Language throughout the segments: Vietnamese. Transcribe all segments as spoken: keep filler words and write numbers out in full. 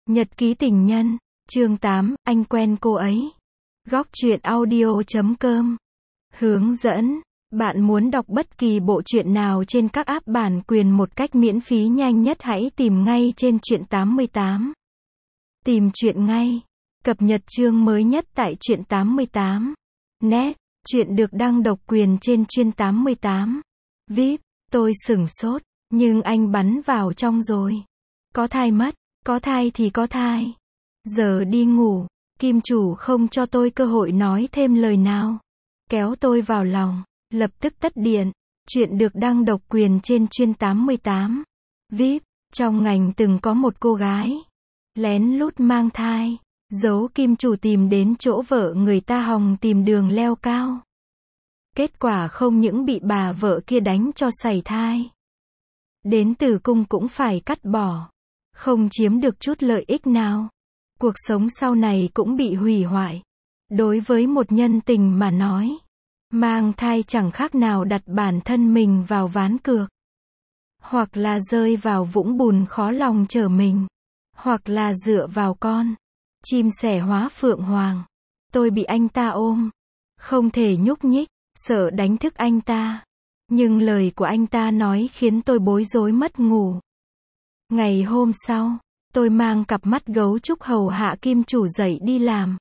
Nhật ký tình nhân, chương tám, anh quen cô ấy. Góc truyện audio chấm com. Hướng dẫn, bạn muốn đọc bất kỳ bộ truyện nào trên các app bản quyền một cách miễn phí nhanh nhất hãy tìm ngay trên truyện tám mươi tám. Tìm truyện ngay. Cập nhật chương mới nhất tại truyện tám mươi tám. Net, truyện được đăng độc quyền trên truyện tám mươi tám. vê i pê, tôi sửng sốt, nhưng anh bắn vào trong rồi. Có thai mất. Có thai thì có thai. Giờ đi ngủ, kim chủ không cho tôi cơ hội nói thêm lời nào. Kéo tôi vào lòng, lập tức tắt điện. Chuyện được đăng độc quyền trên truyện tám mươi tám. vê i pê, trong ngành từng có một cô gái lén lút mang thai, giấu kim chủ tìm đến chỗ vợ người ta hòng tìm đường leo cao. Kết quả không những bị bà vợ kia đánh cho sảy thai, đến tử cung cũng phải cắt bỏ. Không chiếm được chút lợi ích nào. Cuộc sống sau này cũng bị hủy hoại. Đối với một nhân tình mà nói, mang thai chẳng khác nào đặt bản thân mình vào ván cược. Hoặc là rơi vào vũng bùn khó lòng trở mình. Hoặc là dựa vào con chim sẻ hóa phượng hoàng. Tôi bị anh ta ôm, không thể nhúc nhích, sợ đánh thức anh ta. Nhưng lời của anh ta nói khiến tôi bối rối mất ngủ. Ngày hôm sau, tôi mang cặp mắt gấu trúc hầu hạ kim chủ dậy đi làm.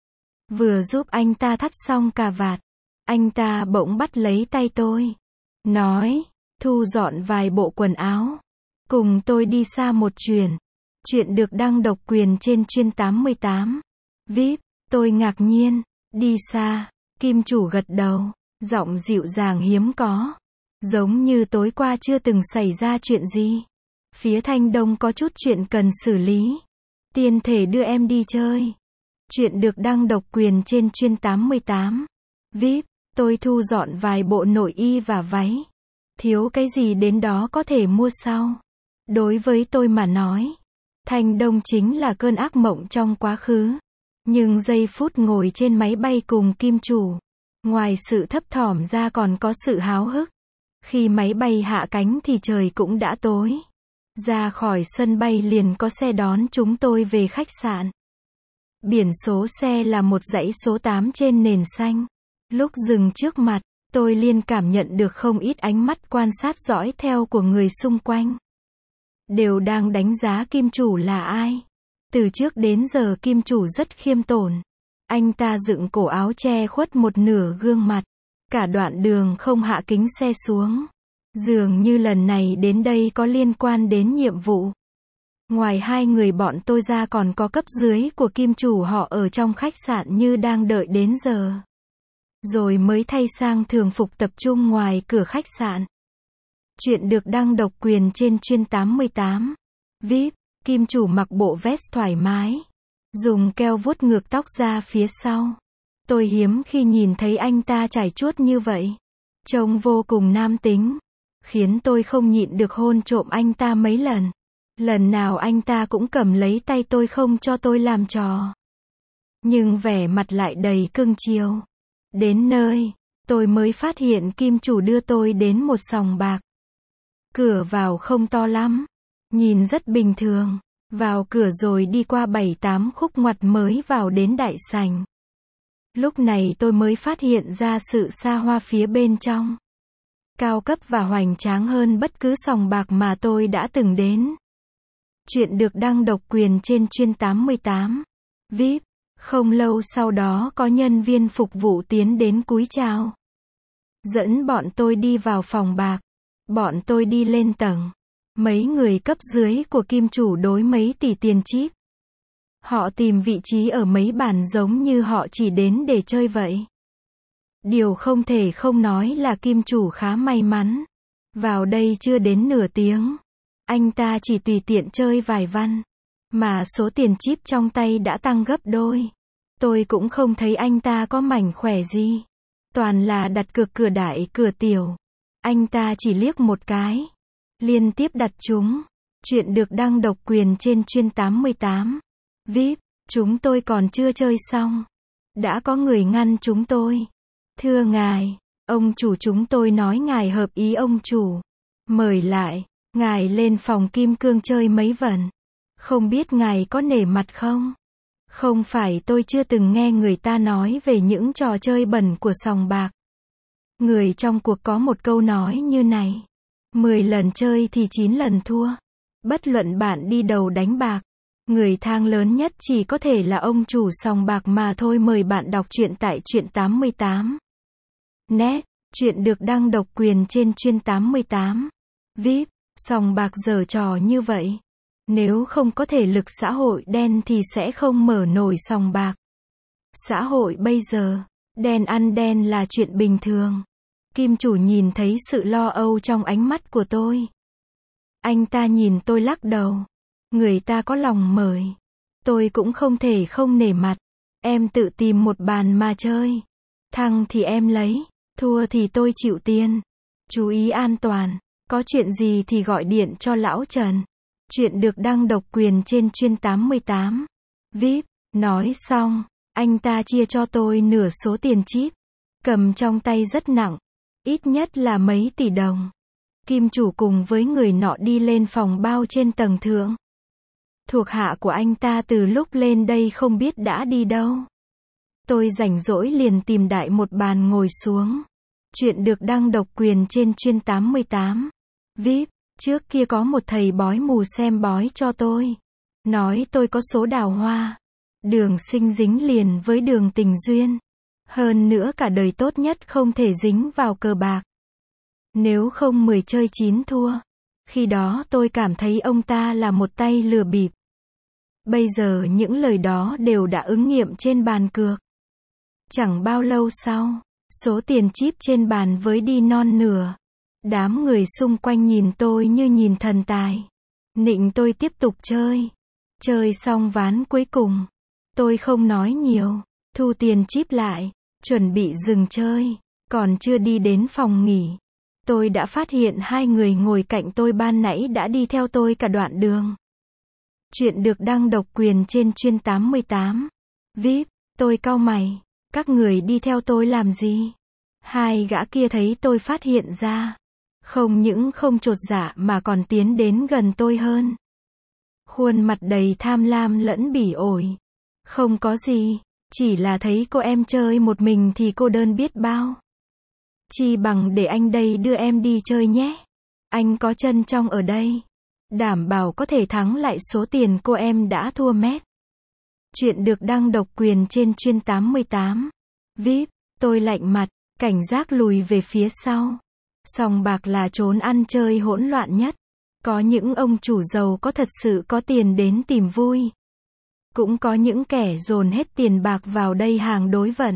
Vừa giúp anh ta thắt xong cà vạt, anh ta bỗng bắt lấy tay tôi, nói, thu dọn vài bộ quần áo, cùng tôi đi xa một chuyến. Chuyện được đăng độc quyền trên truyện tám mươi tám. vê i pê, tôi ngạc nhiên, đi xa, kim chủ gật đầu, giọng dịu dàng hiếm có, giống như tối qua chưa từng xảy ra chuyện gì. Phía Thanh Đông có chút chuyện cần xử lý. Tiên thể đưa em đi chơi. Chuyện được đăng độc quyền trên truyện tám mươi tám. vê i pê, tôi thu dọn vài bộ nội y và váy. Thiếu cái gì đến đó có thể mua sau. Đối với tôi mà nói, Thanh Đông chính là cơn ác mộng trong quá khứ. Nhưng giây phút ngồi trên máy bay cùng kim chủ, ngoài sự thấp thỏm ra còn có sự háo hức. Khi máy bay hạ cánh thì trời cũng đã tối. Ra khỏi sân bay liền có xe đón chúng tôi về khách sạn. Biển số xe là một dãy số tám trên nền xanh. Lúc dừng trước mặt, tôi liền cảm nhận được không ít ánh mắt quan sát dõi theo của người xung quanh. Đều đang đánh giá kim chủ là ai. Từ trước đến giờ kim chủ rất khiêm tốn. Anh ta dựng cổ áo che khuất một nửa gương mặt. Cả đoạn đường không hạ kính xe xuống. Dường như lần này đến đây có liên quan đến nhiệm vụ. Ngoài hai người bọn tôi ra còn có cấp dưới của kim chủ họ ở trong khách sạn như đang đợi đến giờ. Rồi mới thay sang thường phục tập trung ngoài cửa khách sạn. Chuyện được đăng độc quyền trên truyện tám mươi tám. vê i pê, kim chủ mặc bộ vest thoải mái. Dùng keo vuốt ngược tóc ra phía sau. Tôi hiếm khi nhìn thấy anh ta chải chuốt như vậy. Trông vô cùng nam tính. Khiến tôi không nhịn được hôn trộm anh ta mấy lần. Lần nào anh ta cũng cầm lấy tay tôi không cho tôi làm trò. Nhưng vẻ mặt lại đầy cưng chiều. Đến nơi, tôi mới phát hiện kim chủ đưa tôi đến một sòng bạc. Cửa vào không to lắm. Nhìn rất bình thường. Vào cửa rồi đi qua bảy tám khúc ngoặt mới vào đến đại sảnh. Lúc này tôi mới phát hiện ra sự xa hoa phía bên trong. Cao cấp và hoành tráng hơn bất cứ sòng bạc mà tôi đã từng đến. Chuyện được đăng độc quyền trên truyện tám mươi tám. vê i pê, không lâu sau đó có nhân viên phục vụ tiến đến cúi chào. Dẫn bọn tôi đi vào phòng bạc. Bọn tôi đi lên tầng. Mấy người cấp dưới của kim chủ đối mấy tỷ tiền chip. Họ tìm vị trí ở mấy bàn giống như họ chỉ đến để chơi vậy. Điều không thể không nói là kim chủ khá may mắn. Vào đây chưa đến nửa tiếng. Anh ta chỉ tùy tiện chơi vài văn. Mà số tiền chip trong tay đã tăng gấp đôi. Tôi cũng không thấy anh ta có mảnh khỏe gì. Toàn là đặt cược cửa đại cửa tiểu. Anh ta chỉ liếc một cái. Liên tiếp đặt chúng. Chuyện được đăng độc quyền trên truyện tám mươi tám. vê i pê, chúng tôi còn chưa chơi xong. Đã có người ngăn chúng tôi. Thưa ngài, ông chủ chúng tôi nói ngài hợp ý ông chủ. Mời lại, ngài lên phòng kim cương chơi mấy vần. Không biết ngài có nể mặt không? Không phải tôi chưa từng nghe người ta nói về những trò chơi bẩn của sòng bạc. Người trong cuộc có một câu nói như này. mười lần chơi thì chín lần thua. Bất luận bạn đi đầu đánh bạc, người thang lớn nhất chỉ có thể là ông chủ sòng bạc mà thôi. Mời bạn đọc truyện tại truyện tám mươi tám net. Truyện được đăng độc quyền trên truyện tám mươi tám vê i pê. Sòng bạc giở trò như vậy. Nếu không có thể lực xã hội đen thì sẽ không mở nổi sòng bạc. Xã hội bây giờ, đen ăn đen là chuyện bình thường. Kim chủ nhìn thấy sự lo âu trong ánh mắt của tôi. Anh ta nhìn tôi lắc đầu. Người ta có lòng mời. Tôi cũng không thể không nể mặt. Em tự tìm một bàn mà chơi. Thắng thì em lấy, thua thì tôi chịu tiền. Chú ý an toàn. Có chuyện gì thì gọi điện cho lão Trần. Chuyện được đăng độc quyền trên truyện tám mươi tám vê i pê. Nói xong, anh ta chia cho tôi nửa số tiền chip. Cầm trong tay rất nặng. Ít nhất là mấy tỷ đồng. Kim chủ cùng với người nọ đi lên phòng bao trên tầng thượng. Thuộc hạ của anh ta từ lúc lên đây không biết đã đi đâu. Tôi rảnh rỗi liền tìm đại một bàn ngồi xuống. Chuyện được đăng độc quyền trên truyện tám mươi tám vê i pê. Trước kia có một thầy bói mù xem bói cho tôi. Nói tôi có số đào hoa. Đường sinh dính liền với đường tình duyên. Hơn nữa cả đời tốt nhất không thể dính vào cờ bạc. Nếu không mười chơi chín thua. Khi đó tôi cảm thấy ông ta là một tay lừa bịp. Bây giờ những lời đó đều đã ứng nghiệm trên bàn cược. Chẳng bao lâu sau, số tiền chip trên bàn với đi non nửa. Đám người xung quanh nhìn tôi như nhìn thần tài. Nịnh tôi tiếp tục chơi. Chơi xong ván cuối cùng. Tôi không nói nhiều. Thu tiền chip lại. Chuẩn bị dừng chơi. Còn chưa đi đến phòng nghỉ. Tôi đã phát hiện hai người ngồi cạnh tôi ban nãy đã đi theo tôi cả đoạn đường. Chuyện được đăng độc quyền trên truyện tám mươi tám vê i pê. Tôi cau mày. Các người đi theo tôi làm gì? Hai gã kia thấy tôi phát hiện ra. Không những không chột dạ mà còn tiến đến gần tôi hơn. Khuôn mặt đầy tham lam lẫn bỉ ổi. Không có gì, chỉ là thấy cô em chơi một mình thì cô đơn biết bao. Chi bằng để anh đây đưa em đi chơi nhé. Anh có chân trong ở đây. Đảm bảo có thể thắng lại số tiền cô em đã thua mét. Chuyện được đăng độc quyền trên truyện tám mươi tám vê i pê. Tôi lạnh mặt, cảnh giác lùi về phía sau. Sòng bạc là trốn ăn chơi hỗn loạn nhất. Có những ông chủ giàu có thật sự có tiền đến tìm vui. Cũng có những kẻ dồn hết tiền bạc vào đây hàng đối vận.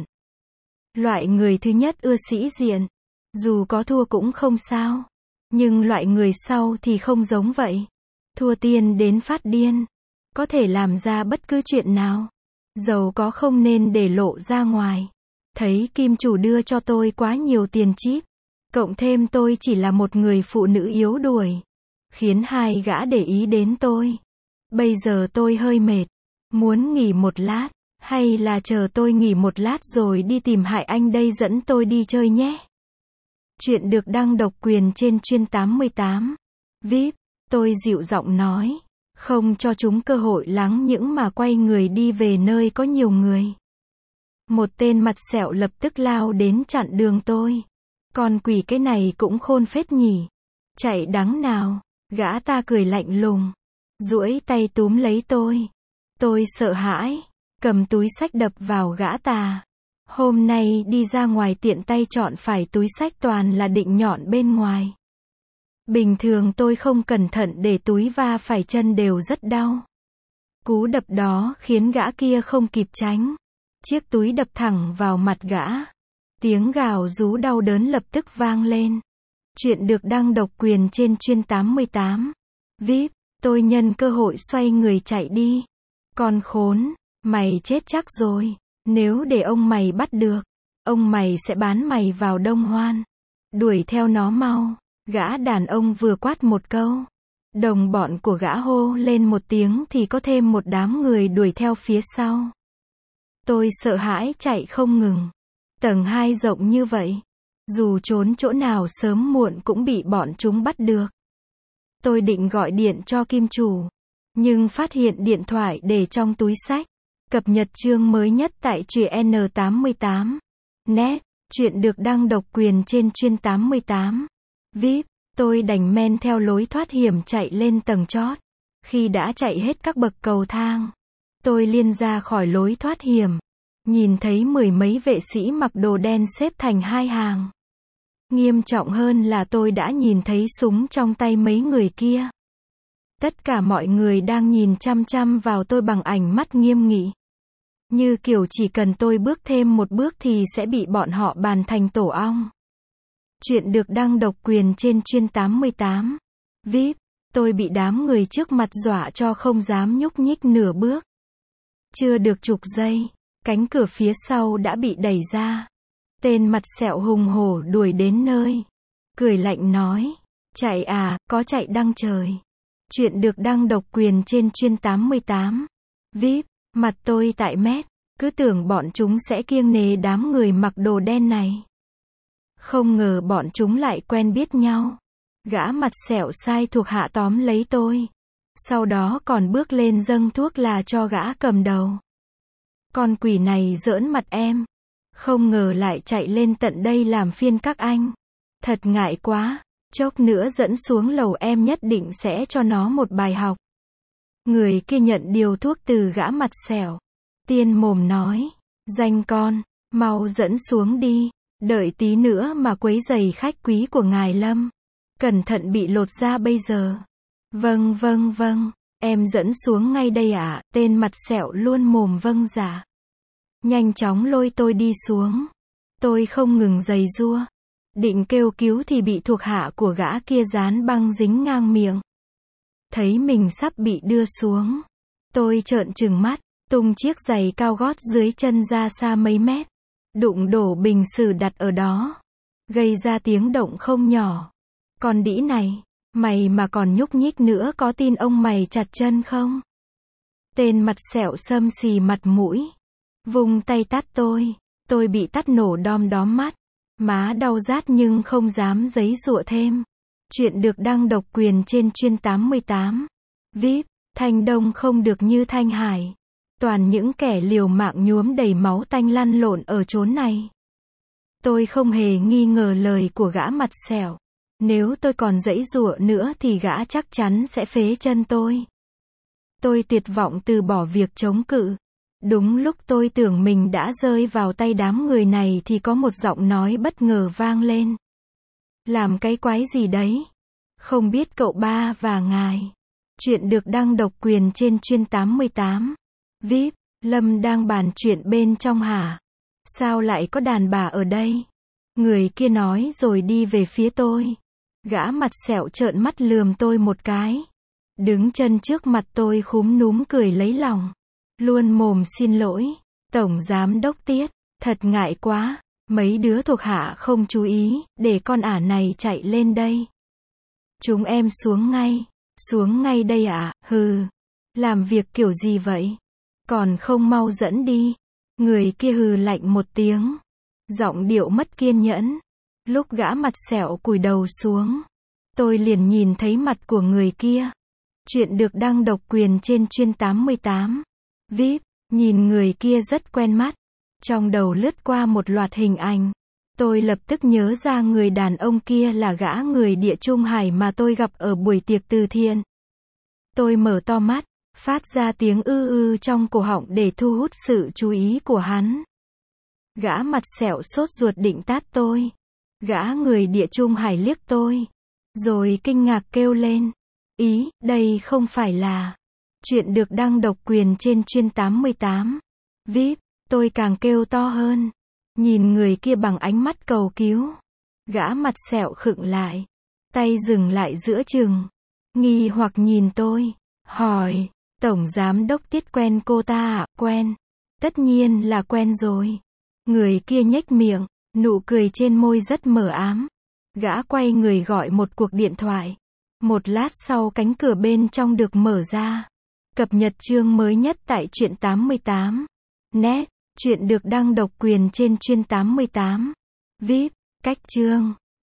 Loại người thứ nhất ưa sĩ diện. Dù có thua cũng không sao. Nhưng loại người sau thì không giống vậy. Thua tiền đến phát điên. Có thể làm ra bất cứ chuyện nào. Giàu có không nên để lộ ra ngoài. Thấy kim chủ đưa cho tôi quá nhiều tiền chip. Cộng thêm tôi chỉ là một người phụ nữ yếu đuối. Khiến hai gã để ý đến tôi. Bây giờ tôi hơi mệt. Muốn nghỉ một lát. Hay là chờ tôi nghỉ một lát rồi đi tìm Hải Anh đây dẫn tôi đi chơi nhé. Chuyện được đăng độc quyền trên truyện tám mươi tám vê i pê. Tôi dịu giọng nói. Không cho chúng cơ hội lắng những mà quay người đi về nơi có nhiều người. Một tên mặt sẹo lập tức lao đến chặn đường tôi. Con quỷ cái này cũng khôn phết nhỉ. Chạy đắng nào. Gã ta cười lạnh lùng. Duỗi tay túm lấy tôi. Tôi sợ hãi. Cầm túi xách đập vào gã ta. Hôm nay đi ra ngoài tiện tay chọn phải túi xách toàn là định nhọn bên ngoài. Bình thường tôi không cẩn thận để túi va phải chân đều rất đau. Cú đập đó khiến gã kia không kịp tránh. Chiếc túi đập thẳng vào mặt gã. Tiếng gào rú đau đớn lập tức vang lên. Chuyện được đăng độc quyền trên truyện tám mươi tám vê i pê. Tôi nhân cơ hội xoay người chạy đi. Con khốn, mày chết chắc rồi. Nếu để ông mày bắt được, ông mày sẽ bán mày vào Đông Hoan. Đuổi theo nó mau. Gã đàn ông vừa quát một câu. Đồng bọn của gã hô lên một tiếng thì có thêm một đám người đuổi theo phía sau. Tôi sợ hãi chạy không ngừng. Tầng hai rộng như vậy. Dù trốn chỗ nào sớm muộn cũng bị bọn chúng bắt được. Tôi định gọi điện cho kim chủ. nhưng phát hiện điện thoại để trong túi xách. Cập nhật chương mới nhất tại truyện N tám mươi tám net. Chuyện được đăng độc quyền trên chuyên tám mươi tám vê i pê. Tôi đành men theo lối thoát hiểm chạy lên tầng chót. Khi đã chạy hết các bậc cầu thang, tôi liên ra khỏi lối thoát hiểm. Nhìn thấy mười mấy vệ sĩ mặc đồ đen xếp thành hai hàng. Nghiêm trọng hơn là tôi đã nhìn thấy súng trong tay mấy người kia. Tất cả mọi người đang nhìn chăm chăm vào tôi bằng ánh mắt nghiêm nghị. Như kiểu chỉ cần tôi bước thêm một bước thì sẽ bị bọn họ bàn thành tổ ong. Chuyện được đăng độc quyền trên chuyên tám mươi tám vê i pê. Tôi bị đám người trước mặt dọa cho không dám nhúc nhích nửa bước. Chưa được chục giây, cánh cửa phía sau đã bị đẩy ra. Tên mặt sẹo hùng hổ đuổi đến nơi. Cười lạnh nói, chạy à, có chạy đăng trời. Chuyện được đăng độc quyền trên chuyên tám mươi tám vê i pê. Mặt tôi tại mét, cứ tưởng bọn chúng sẽ kiêng nể đám người mặc đồ đen này. Không ngờ bọn chúng lại quen biết nhau. Gã mặt sẹo sai thuộc hạ tóm lấy tôi. Sau đó còn bước lên dâng thuốc là cho gã cầm đầu. Con quỷ này giỡn mặt em. Không ngờ lại chạy lên tận đây làm phiên các anh. Thật ngại quá, chốc nữa dẫn xuống lầu em nhất định sẽ cho nó một bài học. Người kia nhận điều thuốc từ gã mặt sẹo. Tiên mồm nói, danh con, mau dẫn xuống đi. Đợi tí nữa mà quấy rầy khách quý của ngài Lâm. Cẩn thận bị lột da bây giờ. Vâng vâng vâng, em dẫn xuống ngay đây ạ. À? Tên mặt sẹo luôn mồm vâng dạ. Nhanh chóng lôi tôi đi xuống. Tôi không ngừng giày giụa. Định kêu cứu thì bị thuộc hạ của gã kia dán băng dính ngang miệng. Thấy mình sắp bị đưa xuống. Tôi trợn trừng mắt, tung chiếc giày cao gót dưới chân ra xa mấy mét. Đụng đổ bình xứ đặt ở đó. Gây ra tiếng động không nhỏ. Con đĩ này, mày mà còn nhúc nhích nữa có tin ông mày chặt chân không? Tên mặt sẹo xâm xì mặt mũi. Vung tay tát tôi. Tôi bị tát nổ đom đóm mắt. Má đau rát nhưng không dám giấy giụa thêm. Chuyện được đăng độc quyền trên chuyên tám mươi tám vê i pê. Thanh Đông không được như Thanh Hải. Toàn những kẻ liều mạng nhuốm đầy máu tanh lăn lộn ở chốn này. Tôi không hề nghi ngờ lời của gã mặt sẹo. Nếu tôi còn giãy giụa nữa thì gã chắc chắn sẽ phế chân tôi. Tôi tuyệt vọng từ bỏ việc chống cự. Đúng lúc tôi tưởng mình đã rơi vào tay đám người này thì có một giọng nói bất ngờ vang lên. Làm cái quái gì đấy? Không biết cậu ba và ngài. Chuyện được đăng độc quyền trên chuyên tám mươi tám vê i pê. Lâm đang bàn chuyện bên trong hả? Sao lại có đàn bà ở đây? Người kia nói rồi đi về phía tôi. Gã mặt sẹo trợn mắt lườm tôi một cái. Đứng chân trước mặt tôi khúm núm cười lấy lòng. Luôn mồm xin lỗi. Tổng giám đốc Tiết, thật ngại quá. Mấy đứa thuộc hạ không chú ý, để con ả này chạy lên đây. Chúng em xuống ngay. Xuống ngay đây ạ, à? Hừ. Làm việc kiểu gì vậy? Còn không mau dẫn đi. Người kia hừ lạnh một tiếng. Giọng điệu mất kiên nhẫn. Lúc gã mặt sẹo cúi đầu xuống, tôi liền nhìn thấy mặt của người kia. Chuyện được đăng độc quyền trên chuyên tám mươi tám vê i pê. Nhìn người kia rất quen mắt. Trong đầu lướt qua một loạt hình ảnh. Tôi lập tức nhớ ra người đàn ông kia là gã người địa Trung Hải mà tôi gặp ở buổi tiệc từ thiện. Tôi mở to mắt, phát ra tiếng ư ư trong cổ họng để thu hút sự chú ý của hắn. Gã mặt sẹo sốt ruột định tát tôi. Gã người địa Trung Hải liếc tôi. Rồi kinh ngạc kêu lên. Ý, đây không phải là... Chuyện được đăng độc quyền trên chuyên tám mươi tám vê i pê. Tôi càng kêu to hơn. Nhìn người kia bằng ánh mắt cầu cứu. Gã mặt sẹo khựng lại. Tay dừng lại giữa chừng. Nghi hoặc nhìn tôi. Hỏi. Tổng giám đốc Tiết quen cô ta à? Quen. Tất nhiên là quen rồi. Người kia nhếch miệng. Nụ cười trên môi rất mờ ám. Gã quay người gọi một cuộc điện thoại. Một lát sau cánh cửa bên trong được mở ra. Cập nhật chương mới nhất tại truyện tám mươi tám net. Chuyện được đăng độc quyền trên chuyên tám mươi tám vê i pê. Cách chương